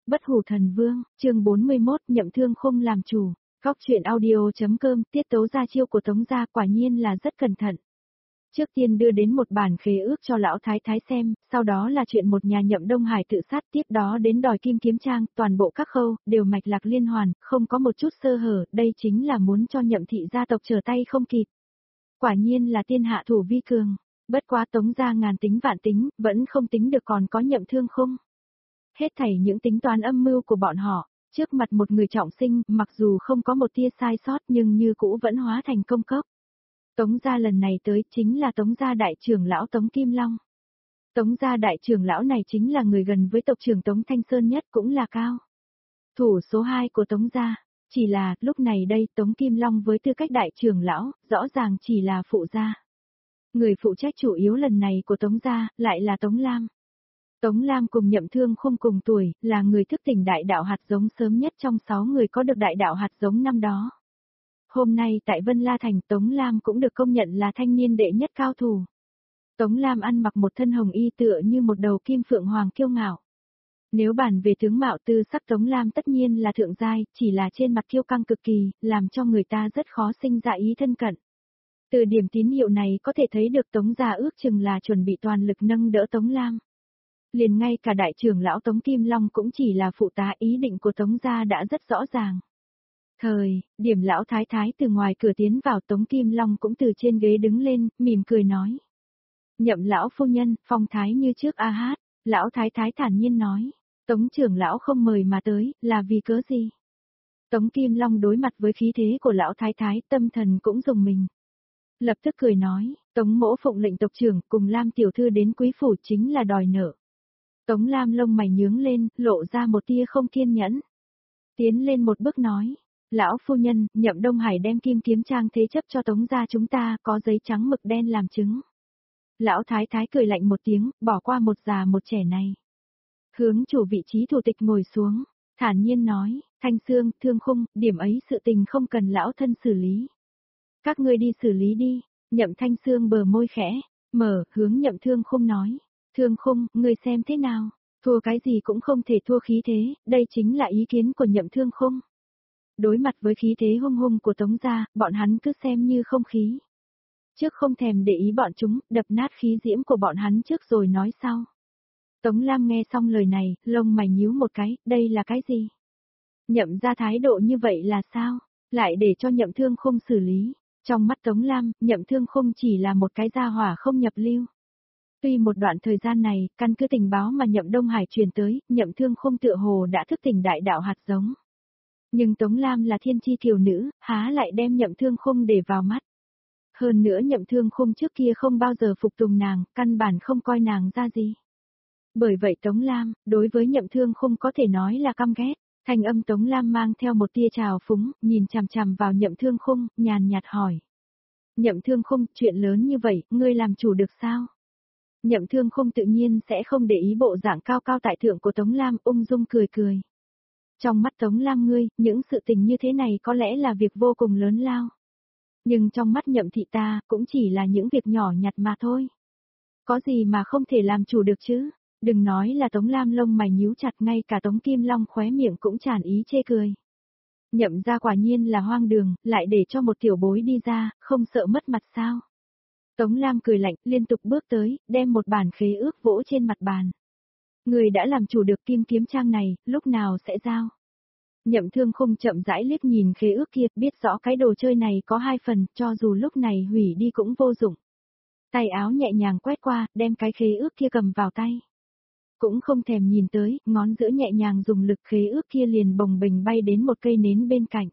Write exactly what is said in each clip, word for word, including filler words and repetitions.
Bất hủ thần vương, chương bốn mươi mốt, nhậm thương khung làm chủ. Góc truyện audio.com, tiết tấu ra chiêu của Tống gia quả nhiên là rất cẩn thận. Trước tiên đưa đến một bản khế ước cho lão thái thái xem, sau đó là chuyện một nhà nhậm Đông Hải tự sát, tiếp đó đến đòi kim kiếm trang, toàn bộ các khâu, đều mạch lạc liên hoàn, không có một chút sơ hở, đây chính là muốn cho nhậm thị gia tộc trở tay không kịp. Quả nhiên là tiên hạ thủ vi cường, bất quá Tống gia ngàn tính vạn tính, vẫn không tính được còn có nhậm thương khung. Hết thảy những tính toán âm mưu của bọn họ, trước mặt một người trọng sinh, mặc dù không có một tia sai sót nhưng như cũ vẫn hóa thành công cốc. Tống gia lần này tới chính là Tống gia đại trưởng lão Tống Kim Long. Tống gia đại trưởng lão này chính là người gần với tộc trưởng Tống Thanh Sơn nhất, cũng là cao thủ số hai của Tống gia, chỉ là lúc này đây Tống Kim Long với tư cách đại trưởng lão, rõ ràng chỉ là phụ gia. Người phụ trách chủ yếu lần này của Tống gia lại là Tống Lam. Tống Lam cùng nhậm thương khung cùng tuổi, là người thức tỉnh đại đạo hạt giống sớm nhất trong sáu người có được đại đạo hạt giống năm đó. Hôm nay tại Vân La Thành, Tống Lam cũng được công nhận là thanh niên đệ nhất cao thủ. Tống Lam ăn mặc một thân hồng y tựa như một đầu kim phượng hoàng kiêu ngạo. Nếu bàn về tướng mạo tư sắc Tống Lam tất nhiên là thượng giai, chỉ là trên mặt kiêu căng cực kỳ, làm cho người ta rất khó sinh ra ý thân cận. Từ điểm tín hiệu này có thể thấy được Tống gia ước chừng là chuẩn bị toàn lực nâng đỡ Tống Lam. Liền ngay cả đại trưởng lão Tống Kim Long cũng chỉ là phụ tá, ý định của Tống gia đã rất rõ ràng. Thời, điểm lão thái thái từ ngoài cửa tiến vào, Tống Kim Long cũng từ trên ghế đứng lên, mỉm cười nói. Nhậm lão phu nhân, phong thái như trước a hát, lão thái thái thản nhiên nói. Tống trưởng lão không mời mà tới, là vì cớ gì? Tống Kim Long đối mặt với khí thế của lão thái thái, tâm thần cũng rùng mình. Lập tức cười nói, Tống mỗ phụng lệnh tộc trưởng cùng Lam tiểu thư đến quý phủ chính là đòi nợ. Tống Lam lông mày nhướng lên, lộ ra một tia không kiên nhẫn. Tiến lên một bước nói, lão phu nhân, nhậm Đông Hải đem kim kiếm trang thế chấp cho Tống gia chúng ta, có giấy trắng mực đen làm chứng. Lão thái thái cười lạnh một tiếng, bỏ qua một già một trẻ này. Hướng chủ vị trí thủ tịch ngồi xuống, thản nhiên nói, Thanh Sương, Thương Khung, điểm ấy sự tình không cần lão thân xử lý. Các ngươi đi xử lý đi, nhậm Thanh Sương bờ môi khẽ, mở, hướng nhậm Thương Khung nói. Thương Khung, ngươi xem thế nào, thua cái gì cũng không thể thua khí thế, đây chính là ý kiến của nhậm Thương Khung. Đối mặt với khí thế hung hung của Tống gia, bọn hắn cứ xem như không khí. Trước không thèm để ý bọn chúng, đập nát khí diễm của bọn hắn trước rồi nói sau. Tống Lam nghe xong lời này, lông mày nhíu một cái, đây là cái gì? Nhậm ra thái độ như vậy là sao? Lại để cho nhậm Thương Khung xử lý. Trong mắt Tống Lam, nhậm Thương Khung chỉ là một cái gia hỏa không nhập lưu. Tuy một đoạn thời gian này, căn cứ tình báo mà nhậm Đông Hải truyền tới, nhậm Thương Khung tựa hồ đã thức tỉnh đại đạo hạt giống. Nhưng Tống Lam là thiên chi kiều nữ, há lại đem nhậm Thương Khung để vào mắt. Hơn nữa nhậm Thương Khung trước kia không bao giờ phục tùng nàng, căn bản không coi nàng ra gì. Bởi vậy Tống Lam, đối với nhậm Thương Khung có thể nói là căm ghét. Thanh âm Tống Lam mang theo một tia trào phúng, nhìn chằm chằm vào nhậm Thương Khung, nhàn nhạt hỏi. Nhậm Thương Khung, chuyện lớn như vậy, ngươi làm chủ được sao? Nhậm Thương Khung tự nhiên sẽ không để ý bộ dạng cao cao tại thượng của Tống Lam, ung dung cười cười. Trong mắt Tống Lam ngươi, những sự tình như thế này có lẽ là việc vô cùng lớn lao. Nhưng trong mắt nhậm thị ta, cũng chỉ là những việc nhỏ nhặt mà thôi. Có gì mà không thể làm chủ được chứ? Đừng nói là Tống Lam lông mày nhíu chặt, ngay cả Tống Kim Long khóe miệng cũng tràn ý chê cười. Nhậm ra quả nhiên là hoang đường, lại để cho một tiểu bối đi ra, không sợ mất mặt sao? Tống Lam cười lạnh, liên tục bước tới, đem một bản khế ước vỗ trên mặt bàn. Người đã làm chủ được kim kiếm trang này, lúc nào sẽ giao? Nhậm Thương Khung chậm rãi liếc nhìn khế ước kia, biết rõ cái đồ chơi này có hai phần, cho dù lúc này hủy đi cũng vô dụng. Tay áo nhẹ nhàng quét qua, đem cái khế ước kia cầm vào tay. Cũng không thèm nhìn tới, ngón giữa nhẹ nhàng dùng lực, khế ước kia liền bồng bềnh bay đến một cây nến bên cạnh.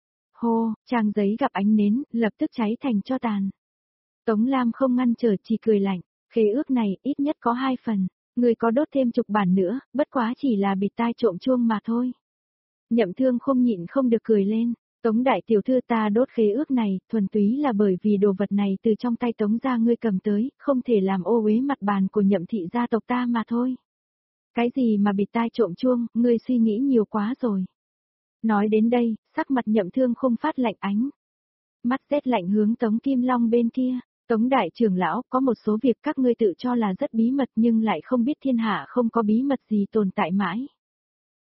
Hô, trang giấy gặp ánh nến, lập tức cháy thành tro tàn. Tống Lam không ngăn trở, chỉ cười lạnh, khế ước này ít nhất có hai phần, người có đốt thêm chục bản nữa, bất quá chỉ là bịt tai trộm chuông mà thôi. Nhậm Thương không nhịn không được cười lên, Tống đại tiểu thư, ta đốt khế ước này, thuần túy là bởi vì đồ vật này từ trong tay Tống gia ngươi cầm tới, không thể làm ô uế mặt bàn của nhậm thị gia tộc ta mà thôi. Cái gì mà bịt tai trộm chuông, ngươi suy nghĩ nhiều quá rồi. Nói đến đây, sắc mặt nhậm Thương không phát lạnh ánh. Mắt rét lạnh hướng Tống Kim Long bên kia, Tống đại trưởng lão, có một số việc các ngươi tự cho là rất bí mật nhưng lại không biết thiên hạ không có bí mật gì tồn tại mãi.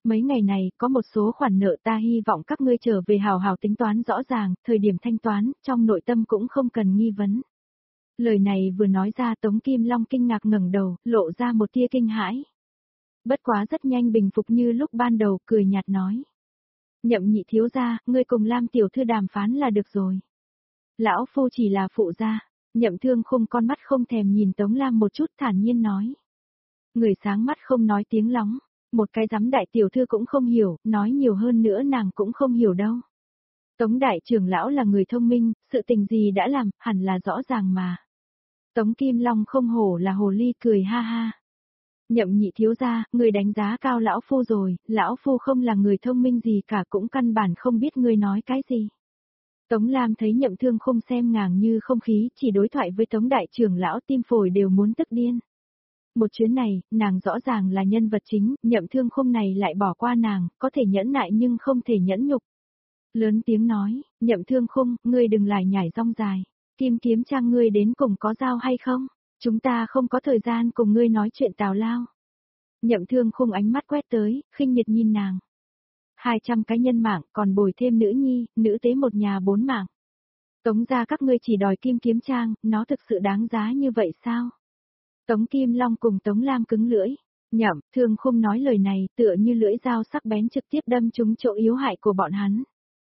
mấy ngày này có một số khoản nợ ta hy vọng các ngươi trở về hào hào tính toán rõ ràng, thời điểm thanh toán, trong nội tâm cũng không cần nghi vấn. Lời này vừa nói ra Tống Kim Long kinh ngạc ngẩng đầu, lộ ra một tia kinh hãi. Bất quá rất nhanh bình phục như lúc ban đầu, cười nhạt nói. Nhậm nhị thiếu gia, ngươi cùng Lam tiểu thư đàm phán là được rồi. Lão phu chỉ là phụ gia. Nhậm Thương Khung con mắt không thèm nhìn Tống Lam một chút, thản nhiên nói. Người sáng mắt không nói tiếng lóng, một cái giám đại tiểu thư cũng không hiểu, nói nhiều hơn nữa nàng cũng không hiểu đâu. Tống đại trưởng lão là người thông minh, sự tình gì đã làm, hẳn là rõ ràng mà. Tống Kim Long không hổ là hồ ly, cười ha ha. Nhậm nhị thiếu gia, người đánh giá cao lão phu rồi, lão phu không là người thông minh gì cả, cũng căn bản không biết ngươi nói cái gì. Tống Lam thấy Nhậm Thương Khung xem ngàng như không khí, chỉ đối thoại với Tống đại trưởng lão tim phổi đều muốn tức điên. Một chuyến này, nàng rõ ràng là nhân vật chính, Nhậm Thương Khung này lại bỏ qua nàng, có thể nhẫn nại nhưng không thể nhẫn nhục. Lớn tiếng nói, Nhậm Thương Khung, ngươi đừng lại nhảy rong dài, Kim Kiếm Trang ngươi đến cùng có giao hay không? Chúng ta không có thời gian cùng ngươi nói chuyện tào lao. Nhậm Thương Khung ánh mắt quét tới, khinh miệt nhìn nàng. Hai trăm cái nhân mạng, còn bồi thêm nữ nhi, nữ tế một nhà bốn mạng. Tống gia các ngươi chỉ đòi Kim Kiếm Trang, nó thực sự đáng giá như vậy sao? Tống Kim Long cùng Tống Lam cứng lưỡi. Nhậm Thương Khung nói lời này tựa như lưỡi dao sắc bén trực tiếp đâm trúng chỗ yếu hại của bọn hắn.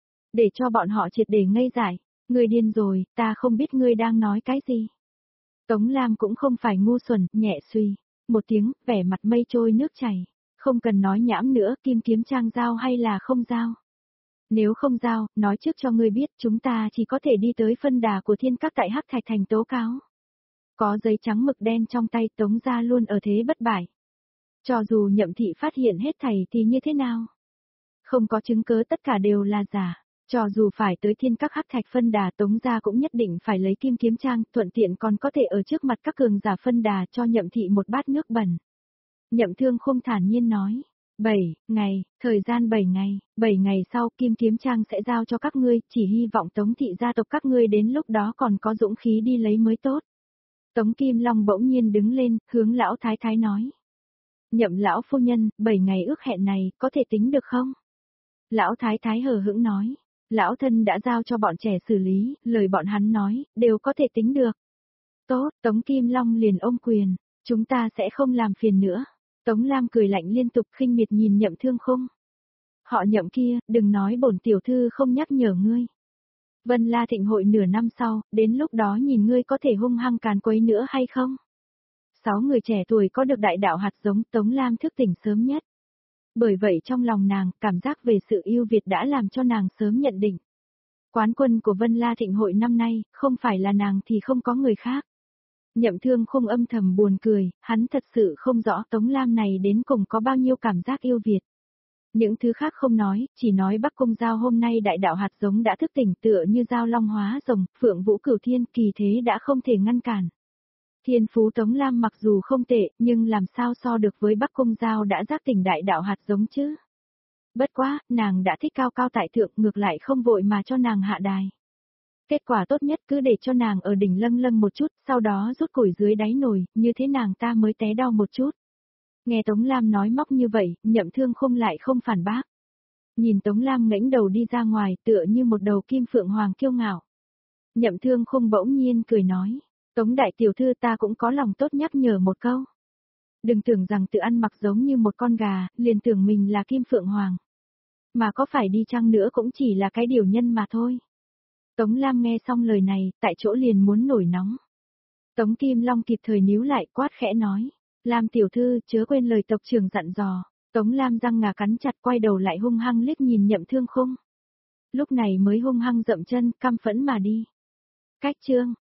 Để cho bọn họ triệt để ngây dại. Ngươi điên rồi, ta không biết ngươi đang nói cái gì. Tống Lam cũng không phải ngu xuẩn, nhẹ suy. Một tiếng, vẻ mặt mây trôi nước chảy. Không cần nói nhãm nữa, Kim Kiếm Trang giao hay là không giao. Nếu không giao, nói trước cho ngươi biết chúng ta chỉ có thể đi tới phân đà của thiên các tại Hắc Thạch Thành tố cáo. Có giấy trắng mực đen trong tay, Tống gia luôn ở thế bất bại. Cho dù Nhậm thị phát hiện hết thảy thì như thế nào? Không có chứng cứ, tất cả đều là giả. Cho dù phải tới thiên các Hắc Thạch phân đà, Tống gia cũng nhất định phải lấy Kim Kiếm Trang, thuận tiện còn có thể ở trước mặt các cường giả phân đà cho Nhậm thị một bát nước bẩn. Nhậm Thương Khung thản nhiên nói. Bảy ngày, thời gian bảy ngày, bảy ngày sau Kim Kiếm Trang sẽ giao cho các ngươi, chỉ hy vọng Tống thị gia tộc các ngươi đến lúc đó còn có dũng khí đi lấy mới tốt. Tống Kim Long bỗng nhiên đứng lên, hướng lão thái thái nói. Nhậm lão phu nhân, bảy ngày ước hẹn này, có thể tính được không? Lão thái thái hờ hững nói. Lão thân đã giao cho bọn trẻ xử lý, lời bọn hắn nói, đều có thể tính được. Tốt, Tống Kim Long liền ôm quyền, chúng ta sẽ không làm phiền nữa. Tống Lam cười lạnh liên tục, khinh miệt nhìn Nhậm Thương Khung. Họ Nhậm kia, đừng nói bổn tiểu thư không nhắc nhở ngươi. Vân La Thịnh hội nửa năm sau, đến lúc đó nhìn ngươi có thể hung hăng càn quấy nữa hay không? Sáu người trẻ tuổi có được đại đạo hạt giống, Tống Lam thức tỉnh sớm nhất. Bởi vậy trong lòng nàng, cảm giác về sự yêu Việt đã làm cho nàng sớm nhận định. Quán quân của Vân La Thịnh hội năm nay, không phải là nàng thì không có người khác. Nhậm Thương Khung âm thầm buồn cười, hắn thật sự không rõ Tống Lam này đến cùng có bao nhiêu cảm giác yêu Việt. Những thứ khác không nói, chỉ nói Bắc Cung Giao hôm nay đại đạo hạt giống đã thức tỉnh, tựa như Giao Long hóa rồng, Phượng Vũ Cửu Thiên, kỳ thế đã không thể ngăn cản. Thiên phú Tống Lam mặc dù không tệ, nhưng làm sao so được với Bắc Cung Giao đã giác tỉnh đại đạo hạt giống chứ? Bất quá, nàng đã thích cao cao tại thượng, ngược lại không vội mà cho nàng hạ đài. Kết quả tốt nhất cứ để cho nàng ở đỉnh lâng lâng một chút, sau đó rút củi dưới đáy nồi, như thế nàng ta mới té đau một chút. Nghe Tống Lam nói móc như vậy, Nhậm Thương Khung lại không phản bác. Nhìn Tống Lam ngẩng đầu đi ra ngoài, tựa như một đầu kim phượng hoàng kiêu ngạo. Nhậm Thương Khung bỗng nhiên cười nói, Tống đại tiểu thư, ta cũng có lòng tốt nhắc nhở một câu. Đừng tưởng rằng tự ăn mặc giống như một con gà, liền tưởng mình là kim phượng hoàng. Mà có phải đi chăng nữa cũng chỉ là cái điều nhân mà thôi. Tống Lam nghe xong lời này, tại chỗ liền muốn nổi nóng. Tống Kim Long kịp thời níu lại, quát khẽ nói, Lam tiểu thư, chớ quên lời tộc trưởng dặn dò. Tống Lam răng ngà cắn chặt, quay đầu lại hung hăng liếc nhìn Nhậm Thương Khung. Lúc này mới hung hăng dậm chân, căm phẫn mà đi. Cách chương